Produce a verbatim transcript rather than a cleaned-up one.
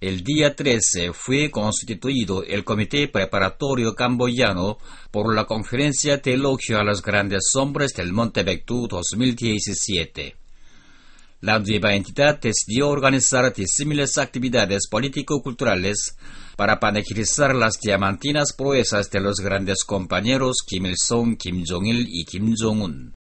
El día trece fue constituido el Comité Preparatorio Camboyano por la Conferencia de Elogio a los Grandes Hombres del Monte Baekdu dos mil diecisiete. La nueva entidad decidió organizar disímiles actividades político-culturales para panegizar las diamantinas proezas de los grandes compañeros Kim Il-sung, Kim Jong-il y Kim Jong-un.